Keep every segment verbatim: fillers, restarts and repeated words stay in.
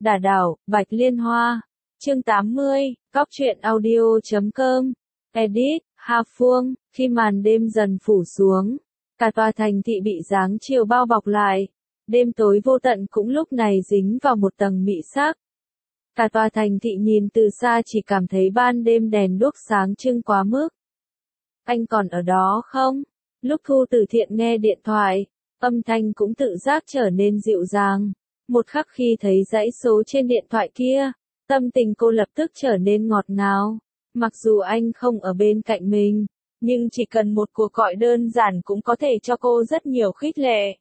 Đả đảo, Bạch Liên Hoa. Chương tám mươi, Cóc truyện audio chấm com. Edit, Hà Phương. Khi màn đêm dần phủ xuống, cả tòa thành thị bị dáng chiều bao bọc lại. Đêm tối vô tận cũng lúc này dính vào một tầng mị sắc. Cả tòa thành thị nhìn từ xa chỉ cảm thấy ban đêm đèn đuốc sáng trưng quá mức. Anh còn ở đó không? Lúc Thu Từ Thiện nghe điện thoại, âm thanh cũng tự giác trở nên dịu dàng. Một khắc khi thấy dãy số trên điện thoại kia, tâm tình cô lập tức trở nên ngọt ngào. Mặc dù anh không ở bên cạnh mình, nhưng chỉ cần một cuộc gọi đơn giản cũng có thể cho cô rất nhiều khích lệ.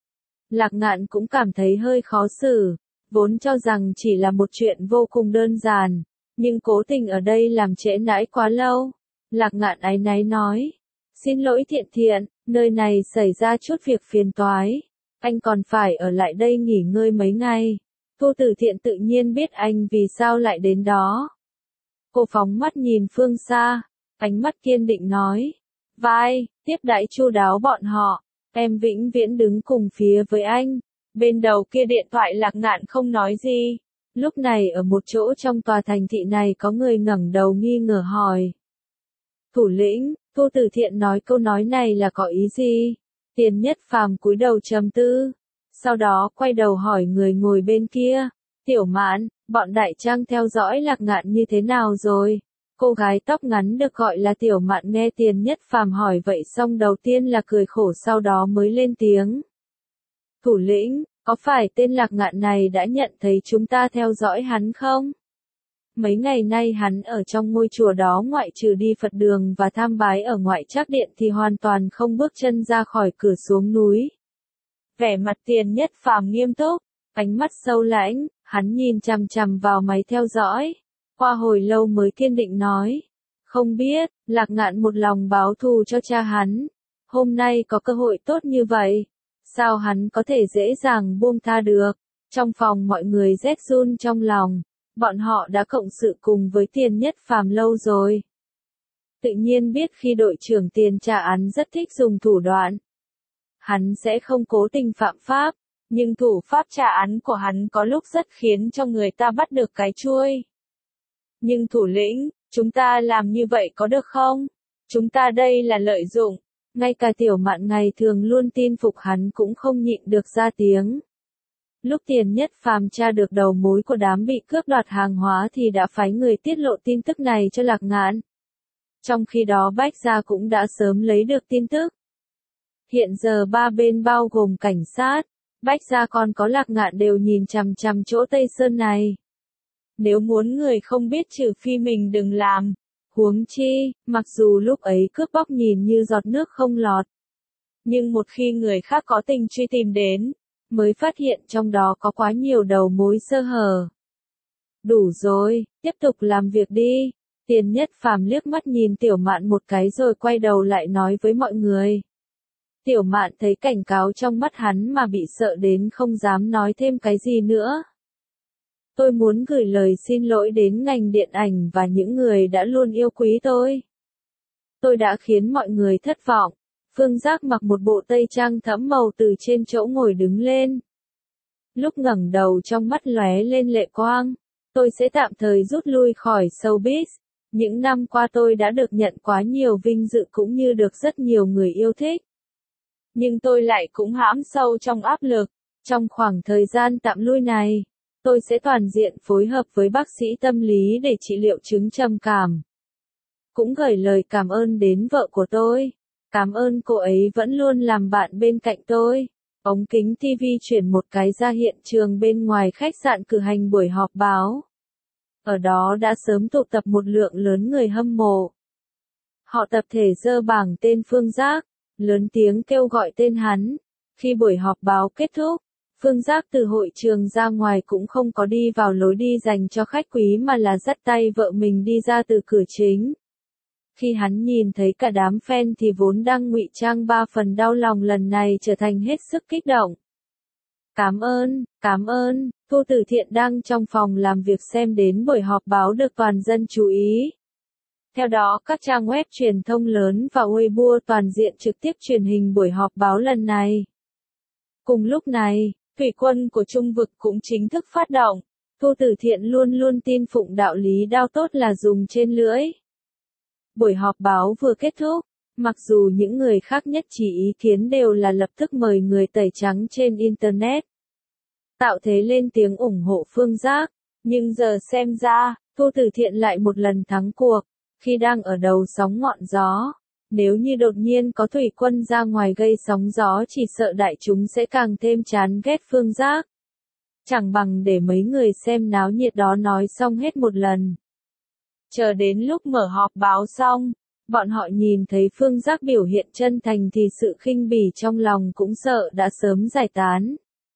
Lạc Ngạn cũng cảm thấy hơi khó xử, vốn cho rằng chỉ là một chuyện vô cùng đơn giản, nhưng cố tình ở đây làm trễ nãi quá lâu. Lạc Ngạn áy náy nói, xin lỗi Thiện Thiện, nơi này xảy ra chút việc phiền toái, anh còn phải ở lại đây nghỉ ngơi mấy ngày. Thu Từ Thiện tự nhiên biết anh vì sao lại đến đó. Cô phóng mắt nhìn phương xa, ánh mắt kiên định nói, vai, tiếp đãi chu đáo bọn họ, em vĩnh viễn đứng cùng phía với anh. Bên đầu kia điện thoại Lạc Ngạn không nói gì. Lúc này ở một chỗ trong tòa thành thị này có người ngẩng đầu nghi ngờ hỏi. Thủ lĩnh, Thu Từ Thiện nói câu nói này là có ý gì? Tiền Nhất Phàm cúi đầu trầm tư. Sau đó quay đầu hỏi người ngồi bên kia. Tiểu Mạn, bọn Đại Trang theo dõi Lạc Ngạn như thế nào rồi? Cô gái tóc ngắn được gọi là Tiểu Mạn nghe Tiền Nhất Phàm hỏi vậy xong đầu tiên là cười khổ sau đó mới lên tiếng. Thủ lĩnh, có phải tên Lạc Ngạn này đã nhận thấy chúng ta theo dõi hắn không? Mấy ngày nay hắn ở trong ngôi chùa đó ngoại trừ đi Phật đường và tham bái ở ngoại trác điện thì hoàn toàn không bước chân ra khỏi cửa xuống núi. Vẻ mặt Tiền Nhất Phàm nghiêm túc, ánh mắt sâu lãnh, hắn nhìn chằm chằm vào máy theo dõi. Qua hồi lâu mới kiên định nói. Không biết, Lạc Ngạn một lòng báo thù cho cha hắn. Hôm nay có cơ hội tốt như vậy. Sao hắn có thể dễ dàng buông tha được? Trong phòng mọi người rét run trong lòng. Bọn họ đã cộng sự cùng với Tiền Nhất Phàm lâu rồi. Tự nhiên biết khi đội trưởng Tiền tra án rất thích dùng thủ đoạn. Hắn sẽ không cố tình phạm pháp, nhưng thủ pháp tra án của hắn có lúc rất khiến cho người ta bắt được cái chuôi. Nhưng thủ lĩnh, chúng ta làm như vậy có được không? Chúng ta đây là lợi dụng. Ngay cả Tiểu Mạn ngày thường luôn tin phục hắn cũng không nhịn được ra tiếng. Lúc Tiền Nhất Phàm tra được đầu mối của đám bị cướp đoạt hàng hóa thì đã phái người tiết lộ tin tức này cho Lạc Ngạn. Trong khi đó Bách Gia cũng đã sớm lấy được tin tức. Hiện giờ ba bên bao gồm cảnh sát, Bách Gia còn có Lạc Ngạn đều nhìn chằm chằm chỗ Tây Sơn này. Nếu muốn người không biết trừ phi mình đừng làm. Huống chi, mặc dù lúc ấy cướp bóc nhìn như giọt nước không lọt. Nhưng một khi người khác có tình truy tìm đến, mới phát hiện trong đó có quá nhiều đầu mối sơ hở. Đủ rồi, tiếp tục làm việc đi. Tiền Nhất Phàm liếc mắt nhìn Tiểu Mạn một cái rồi quay đầu lại nói với mọi người. Tiểu Mạn thấy cảnh cáo trong mắt hắn mà bị sợ đến không dám nói thêm cái gì nữa. Tôi muốn gửi lời xin lỗi đến ngành điện ảnh và những người đã luôn yêu quý tôi. Tôi đã khiến mọi người thất vọng. Phương Giác mặc một bộ tây trang thẫm màu từ trên chỗ ngồi đứng lên. Lúc ngẩng đầu trong mắt lóe lên lệ quang. Tôi sẽ tạm thời rút lui khỏi showbiz. Những năm qua tôi đã được nhận quá nhiều vinh dự cũng như được rất nhiều người yêu thích. Nhưng tôi lại cũng hãm sâu trong áp lực. Trong khoảng thời gian tạm lui này, tôi sẽ toàn diện phối hợp với bác sĩ tâm lý để trị liệu chứng trầm cảm. Cũng gửi lời cảm ơn đến vợ của tôi. Cảm ơn cô ấy vẫn luôn làm bạn bên cạnh tôi. Ống kính ti vi chuyển một cái ra hiện trường bên ngoài khách sạn cử hành buổi họp báo. Ở đó đã sớm tụ tập một lượng lớn người hâm mộ. Họ tập thể giơ bảng tên Phương Giác, lớn tiếng kêu gọi tên hắn. Khi buổi họp báo kết thúc, Phương Giác từ hội trường ra ngoài cũng không có đi vào lối đi dành cho khách quý mà là dắt tay vợ mình đi ra từ cửa chính. Khi hắn nhìn thấy cả đám fan thì vốn đang ngụy trang ba phần đau lòng lần này trở thành hết sức kích động. Cảm ơn, cảm ơn, Thu Từ Thiện đang trong phòng làm việc xem đến buổi họp báo được toàn dân chú ý. Theo đó các trang web truyền thông lớn và Weibo toàn diện trực tiếp truyền hình buổi họp báo lần này. Cùng lúc này, thủy quân của Trung vực cũng chính thức phát động. Thu Từ Thiện luôn luôn tin phụng đạo lý đao tốt là dùng trên lưỡi. Buổi họp báo vừa kết thúc, mặc dù những người khác nhất trí ý kiến đều là lập tức mời người tẩy trắng trên Internet, tạo thế lên tiếng ủng hộ Phương Giác, nhưng giờ xem ra, Thu Từ Thiện lại một lần thắng cuộc, khi đang ở đầu sóng ngọn gió. Nếu như đột nhiên có thủy quân ra ngoài gây sóng gió chỉ sợ đại chúng sẽ càng thêm chán ghét Phương Giác. Chẳng bằng để mấy người xem náo nhiệt đó nói xong hết một lần. Chờ đến lúc mở họp báo xong, bọn họ nhìn thấy Phương Giác biểu hiện chân thành thì sự khinh bỉ trong lòng cũng sợ đã sớm giải tán.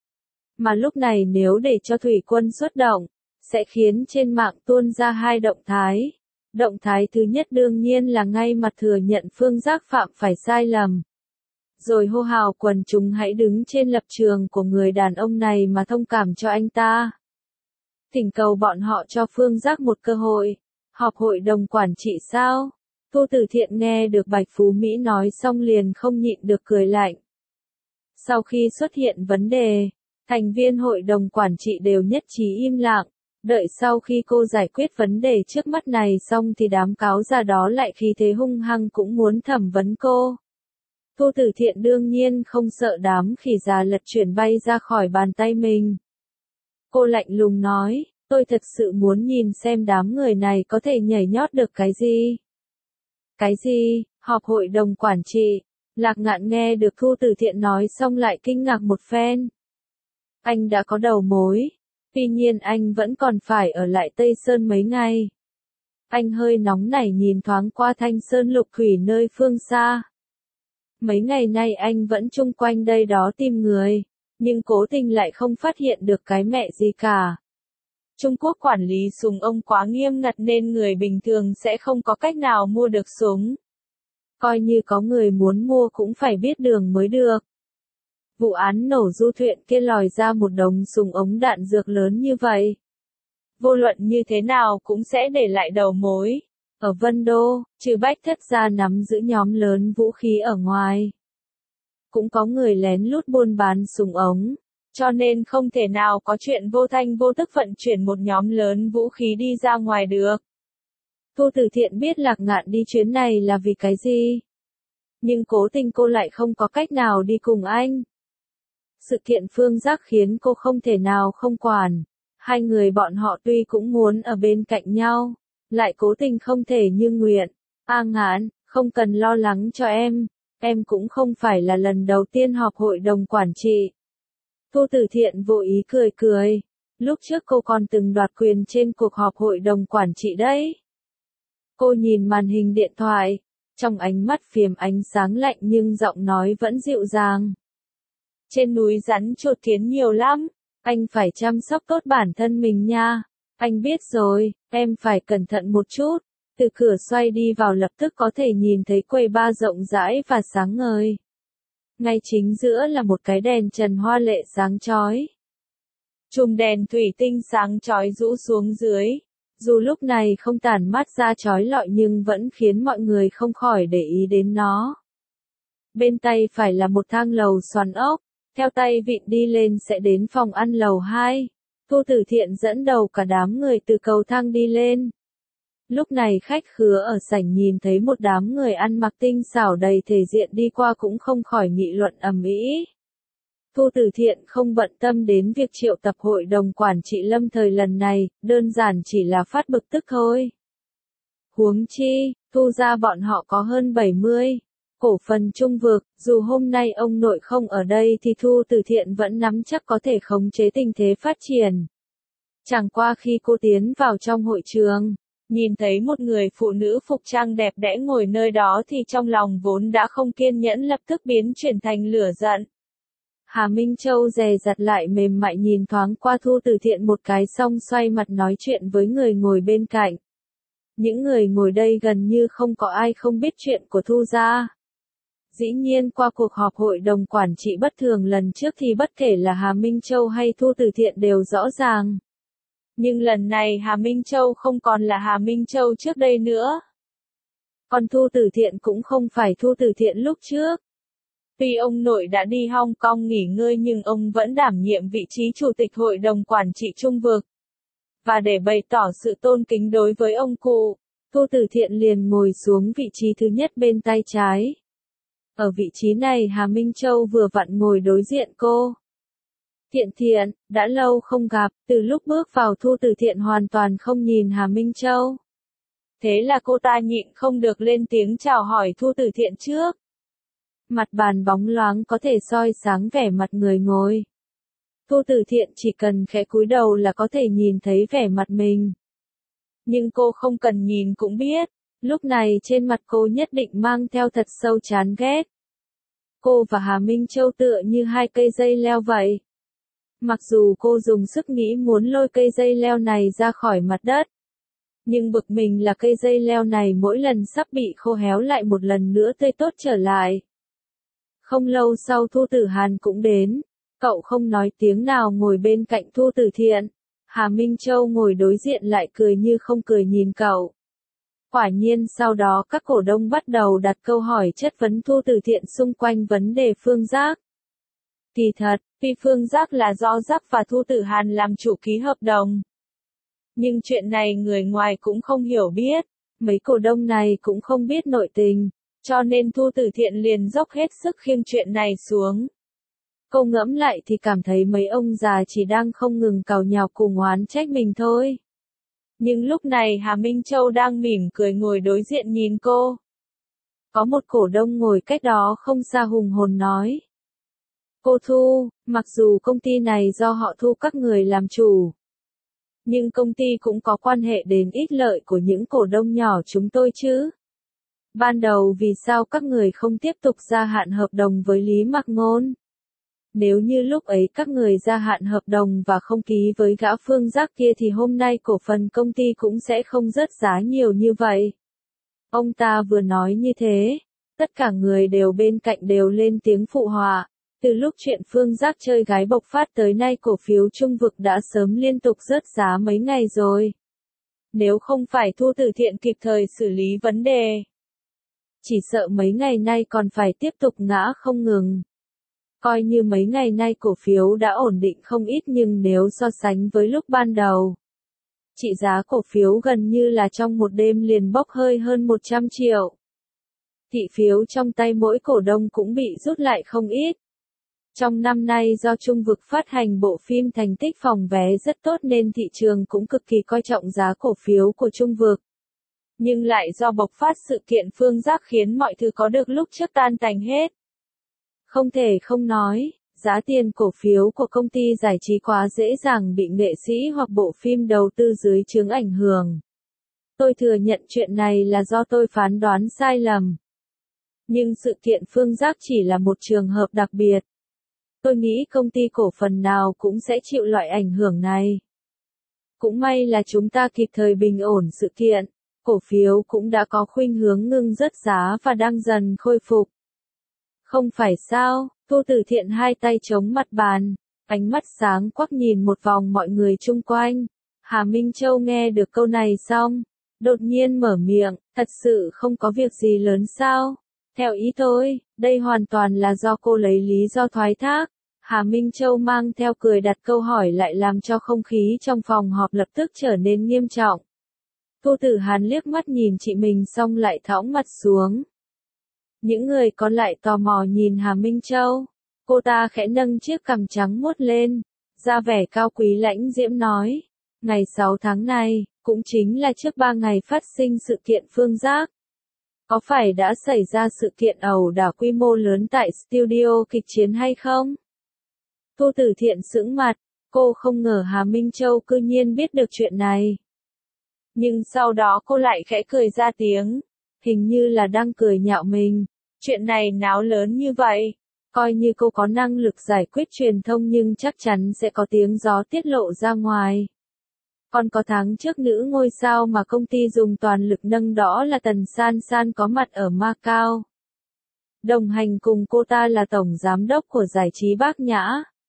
Mà lúc này nếu để cho thủy quân xuất động, sẽ khiến trên mạng tuôn ra hai động thái. Động thái thứ nhất đương nhiên là ngay mặt thừa nhận Phương Giác phạm phải sai lầm. Rồi hô hào quần chúng hãy đứng trên lập trường của người đàn ông này mà thông cảm cho anh ta. Thỉnh cầu bọn họ cho Phương Giác một cơ hội. Họp hội đồng quản trị sao? Thu Từ Thiện nghe được Bạch Phú Mỹ nói xong liền không nhịn được cười lạnh. Sau khi xuất hiện vấn đề, thành viên hội đồng quản trị đều nhất trí im lặng. Đợi sau khi cô giải quyết vấn đề trước mắt này xong thì đám cáo già đó lại khí thế hung hăng cũng muốn thẩm vấn cô. Thu Từ Thiện đương nhiên không sợ đám khỉ già lật chuyển bay ra khỏi bàn tay mình. Cô lạnh lùng nói, tôi thật sự muốn nhìn xem đám người này có thể nhảy nhót được cái gì. Cái gì, họp hội đồng quản trị, Lạc Ngạn nghe được Thu Từ Thiện nói xong lại kinh ngạc một phen. Anh đã có đầu mối. Tuy nhiên anh vẫn còn phải ở lại Tây Sơn mấy ngày. Anh hơi nóng nảy nhìn thoáng qua Thanh Sơn Lục Thủy nơi phương xa. Mấy ngày nay anh vẫn chung quanh đây đó tìm người, nhưng cố tình lại không phát hiện được cái mẹ gì cả. Trung Quốc quản lý súng ống quá nghiêm ngặt nên người bình thường sẽ không có cách nào mua được súng. Coi như có người muốn mua cũng phải biết đường mới được. Vụ án nổ du thuyền kia lòi ra một đống súng ống đạn dược lớn như vậy. Vô luận như thế nào cũng sẽ để lại đầu mối. Ở Vân Đô, trừ Bách Thất gia nắm giữ nhóm lớn vũ khí ở ngoài. Cũng có người lén lút buôn bán súng ống. Cho nên không thể nào có chuyện vô thanh vô tức vận chuyển một nhóm lớn vũ khí đi ra ngoài được. Thu Từ Thiện biết Lạc Ngạn đi chuyến này là vì cái gì. Nhưng cố tình cô lại không có cách nào đi cùng anh. Sự kiện Phương Giác khiến cô không thể nào không quản. Hai người bọn họ tuy cũng muốn ở bên cạnh nhau, lại cố tình không thể như nguyện. A Ngạn, không cần lo lắng cho em, em cũng không phải là lần đầu tiên họp hội đồng quản trị. Thu Từ Thiện vô ý cười cười. Lúc trước cô còn từng đoạt quyền trên cuộc họp hội đồng quản trị đấy. Cô nhìn màn hình điện thoại, trong ánh mắt phiếm ánh sáng lạnh nhưng giọng nói vẫn dịu dàng. Trên núi rắn chuột thiến nhiều lắm, anh phải chăm sóc tốt bản thân mình nha. Anh biết rồi, em phải cẩn thận một chút. Từ cửa xoay đi vào lập tức có thể nhìn thấy quầy bar rộng rãi và sáng ngời. Ngay chính giữa là một cái đèn trần hoa lệ sáng chói. Chùm đèn thủy tinh sáng chói rũ xuống dưới. Dù lúc này không tản mát ra chói lọi nhưng vẫn khiến mọi người không khỏi để ý đến nó. Bên tay phải là một thang lầu xoắn ốc. Theo tay vịn đi lên sẽ đến phòng ăn lầu hai. Thu Từ Thiện dẫn đầu cả đám người từ cầu thang đi lên. Lúc này khách khứa ở sảnh nhìn thấy một đám người ăn mặc tinh xảo đầy thể diện đi qua cũng không khỏi nghị luận ầm ĩ. Thu Từ Thiện không bận tâm đến việc triệu tập hội đồng quản trị lâm thời lần này, đơn giản chỉ là phát bực tức thôi. Huống chi, Thu gia bọn họ có hơn bảy mươi. Cổ phần Trung Vực, dù hôm nay ông nội không ở đây thì Thu Từ Thiện vẫn nắm chắc có thể khống chế tình thế phát triển. Chẳng qua khi cô tiến vào trong hội trường, nhìn thấy một người phụ nữ phục trang đẹp đẽ ngồi nơi đó thì trong lòng vốn đã không kiên nhẫn lập tức biến chuyển thành lửa giận. Hà Minh Châu dè dặt lại mềm mại nhìn thoáng qua Thu Từ Thiện một cái xong xoay mặt nói chuyện với người ngồi bên cạnh. Những người ngồi đây gần như không có ai không biết chuyện của Thu gia. Dĩ nhiên qua cuộc họp hội đồng quản trị bất thường lần trước thì bất kể là Hà Minh Châu hay Thu Từ Thiện đều rõ ràng. Nhưng lần này Hà Minh Châu không còn là Hà Minh Châu trước đây nữa. Còn Thu Từ Thiện cũng không phải Thu Từ Thiện lúc trước. Tuy ông nội đã đi Hong Kong nghỉ ngơi nhưng ông vẫn đảm nhiệm vị trí chủ tịch hội đồng quản trị Trung Vực. và để bày tỏ sự tôn kính đối với ông cụ, Thu Tử Thiện liền ngồi xuống vị trí thứ nhất bên tay trái. Ở vị trí này Hà Minh Châu vừa vặn ngồi đối diện cô. Thiện Thiện, đã lâu không gặp, từ lúc bước vào Thu Tử Thiện hoàn toàn không nhìn Hà Minh Châu. Thế là cô ta nhịn không được lên tiếng chào hỏi Thu Tử Thiện trước. Mặt bàn bóng loáng có thể soi sáng vẻ mặt người ngồi. Thu Tử Thiện chỉ cần khẽ cúi đầu là có thể nhìn thấy vẻ mặt mình. Nhưng cô không cần nhìn cũng biết, lúc này trên mặt cô nhất định mang theo thật sâu chán ghét. Cô và Hà Minh Châu tựa như hai cây dây leo vậy. Mặc dù cô dùng sức nghĩ muốn lôi cây dây leo này ra khỏi mặt đất. Nhưng bực mình là cây dây leo này mỗi lần sắp bị khô héo lại một lần nữa tươi tốt trở lại. Không lâu sau Thu Tử Hàn cũng đến. Cậu không nói tiếng nào ngồi bên cạnh Thu Tử Thiện. Hà Minh Châu ngồi đối diện lại cười như không cười nhìn cậu. Quả nhiên sau đó các cổ đông bắt đầu đặt câu hỏi chất vấn Thu Tử Thiện xung quanh vấn đề Phương Giác. Kỳ thật, vì Phương Giác là do Giác và Thu Tử Hàn làm chủ ký hợp đồng. Nhưng chuyện này người ngoài cũng không hiểu biết, mấy cổ đông này cũng không biết nội tình, cho nên Thu Tử Thiện liền dốc hết sức khiêng chuyện này xuống. Cô ngẫm lại thì cảm thấy mấy ông già chỉ đang không ngừng càu nhàu cùng oán trách mình thôi. Nhưng lúc này Hà Minh Châu đang mỉm cười ngồi đối diện nhìn cô. Có một cổ đông ngồi cách đó không xa hùng hồn nói. Cô Thu, mặc dù công ty này do họ Thu các người làm chủ. Nhưng công ty cũng có quan hệ đến ích lợi của những cổ đông nhỏ chúng tôi chứ. Ban đầu vì sao các người không tiếp tục gia hạn hợp đồng với Lý Mạc Ngôn? Nếu như lúc ấy các người gia hạn hợp đồng và không ký với gã Phương Giác kia thì hôm nay cổ phần công ty cũng sẽ không rớt giá nhiều như vậy. Ông ta vừa nói như thế, tất cả người đều bên cạnh đều lên tiếng phụ họa. Từ lúc chuyện Phương Giác chơi gái bộc phát tới nay cổ phiếu Trung Vực đã sớm liên tục rớt giá mấy ngày rồi. Nếu không phải Thu Tử Thiện kịp thời xử lý vấn đề, chỉ sợ mấy ngày nay còn phải tiếp tục ngã không ngừng. Coi như mấy ngày nay cổ phiếu đã ổn định không ít nhưng nếu so sánh với lúc ban đầu, trị giá cổ phiếu gần như là trong một đêm liền bốc hơi hơn một trăm triệu. Thị phiếu trong tay mỗi cổ đông cũng bị rút lại không ít. Trong năm nay do Trung Vực phát hành bộ phim thành tích phòng vé rất tốt nên thị trường cũng cực kỳ coi trọng giá cổ phiếu của Trung Vực. Nhưng lại do bộc phát sự kiện Phương Giác khiến mọi thứ có được lúc trước tan tành hết. Không thể không nói, giá tiền cổ phiếu của công ty giải trí quá dễ dàng bị nghệ sĩ hoặc bộ phim đầu tư dưới chướng ảnh hưởng. Tôi thừa nhận chuyện này là do tôi phán đoán sai lầm. Nhưng sự kiện Phương Giác chỉ là một trường hợp đặc biệt. Tôi nghĩ công ty cổ phần nào cũng sẽ chịu loại ảnh hưởng này. Cũng may là chúng ta kịp thời bình ổn sự kiện, cổ phiếu cũng đã có khuynh hướng ngưng rớt giá và đang dần khôi phục. Không phải sao, Thu Tử Thiện hai tay chống mặt bàn, ánh mắt sáng quắc nhìn một vòng mọi người chung quanh. Hà Minh Châu nghe được câu này xong, đột nhiên mở miệng, thật sự không có việc gì lớn sao? Theo ý tôi, đây hoàn toàn là do cô lấy lý do thoái thác. Hà Minh Châu mang theo cười đặt câu hỏi lại làm cho không khí trong phòng họp lập tức trở nên nghiêm trọng. Thu Tử Hàn liếc mắt nhìn chị mình xong lại thõng mặt xuống. Những người còn lại tò mò nhìn Hà Minh Châu. Cô ta khẽ nâng chiếc cằm trắng muốt lên, ra vẻ cao quý lãnh diễm nói. Ngày sáu tháng này, cũng chính là trước ba ngày phát sinh sự kiện Phương Giác. Có phải đã xảy ra sự kiện ẩu đả quy mô lớn tại studio kịch chiến hay không? Thu Tử Thiện sững mặt, cô không ngờ Hà Minh Châu cư nhiên biết được chuyện này. Nhưng sau đó cô lại khẽ cười ra tiếng, hình như là đang cười nhạo mình. Chuyện này náo lớn như vậy, coi như cô có năng lực giải quyết truyền thông nhưng chắc chắn sẽ có tiếng gió tiết lộ ra ngoài. Còn có tháng trước nữ ngôi sao mà công ty dùng toàn lực nâng đó là Tần San San có mặt ở Macau. Đồng hành cùng cô ta là tổng giám đốc của giải trí Bác Nhã.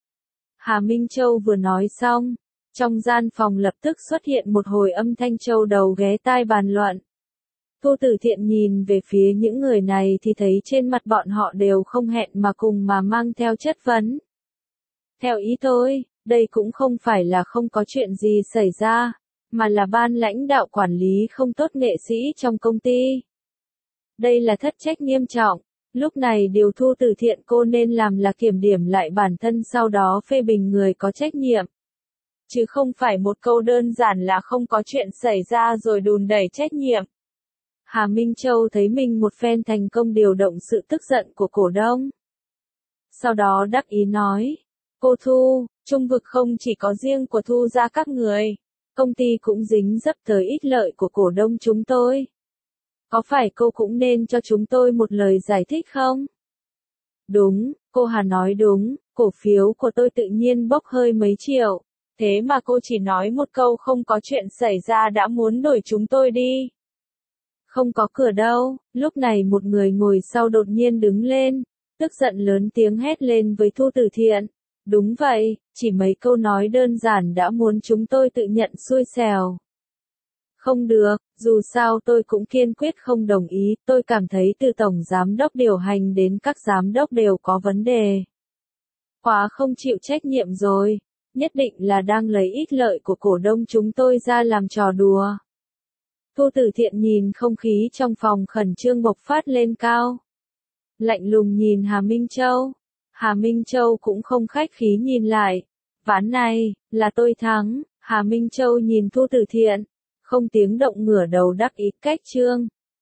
Hà Minh Châu vừa nói xong, trong gian phòng lập tức xuất hiện một hồi âm thanh châu đầu ghé tai bàn luận. Thu Tử Thiện nhìn về phía những người này thì thấy trên mặt bọn họ đều không hẹn mà cùng mà mang theo chất vấn. Theo ý tôi, đây cũng không phải là không có chuyện gì xảy ra, mà là ban lãnh đạo quản lý không tốt nghệ sĩ trong công ty. Đây là thất trách nghiêm trọng. Lúc này điều thu từ thiện cô nên làm là kiểm điểm lại bản thân, sau đó phê bình người có trách nhiệm. Chứ không phải một câu đơn giản là không có chuyện xảy ra rồi đùn đẩy trách nhiệm. Hà Minh Châu thấy mình một phen thành công điều động sự tức giận của cổ đông. Sau đó đắc ý nói, cô Thu, trung vực không chỉ có riêng của Thu ra các người, công ty cũng dính dấp tới ích lợi của cổ đông chúng tôi. Có phải cô cũng nên cho chúng tôi một lời giải thích không? Đúng, cô Hà nói đúng, cổ phiếu của tôi tự nhiên bốc hơi mấy triệu. Thế mà cô chỉ nói một câu không có chuyện xảy ra đã muốn đuổi chúng tôi đi. Không có cửa đâu. Lúc này một người ngồi sau đột nhiên đứng lên, tức giận lớn tiếng hét lên với thu từ thiện. Đúng vậy, chỉ mấy câu nói đơn giản đã muốn chúng tôi tự nhận xui xẻo. Không được, dù sao tôi cũng kiên quyết không đồng ý, tôi cảm thấy từ tổng giám đốc điều hành đến các giám đốc đều có vấn đề. Quá không chịu trách nhiệm rồi, nhất định là đang lấy ích lợi của cổ đông chúng tôi ra làm trò đùa. Thu từ thiện nhìn không khí trong phòng khẩn trương bộc phát lên cao. Lạnh lùng nhìn Hà Minh Châu. Hà Minh Châu cũng không khách khí nhìn lại. Ván này, là tôi thắng. Hà Minh Châu nhìn Thu từ thiện. Không tiếng động ngửa đầu đắc ý cách trương.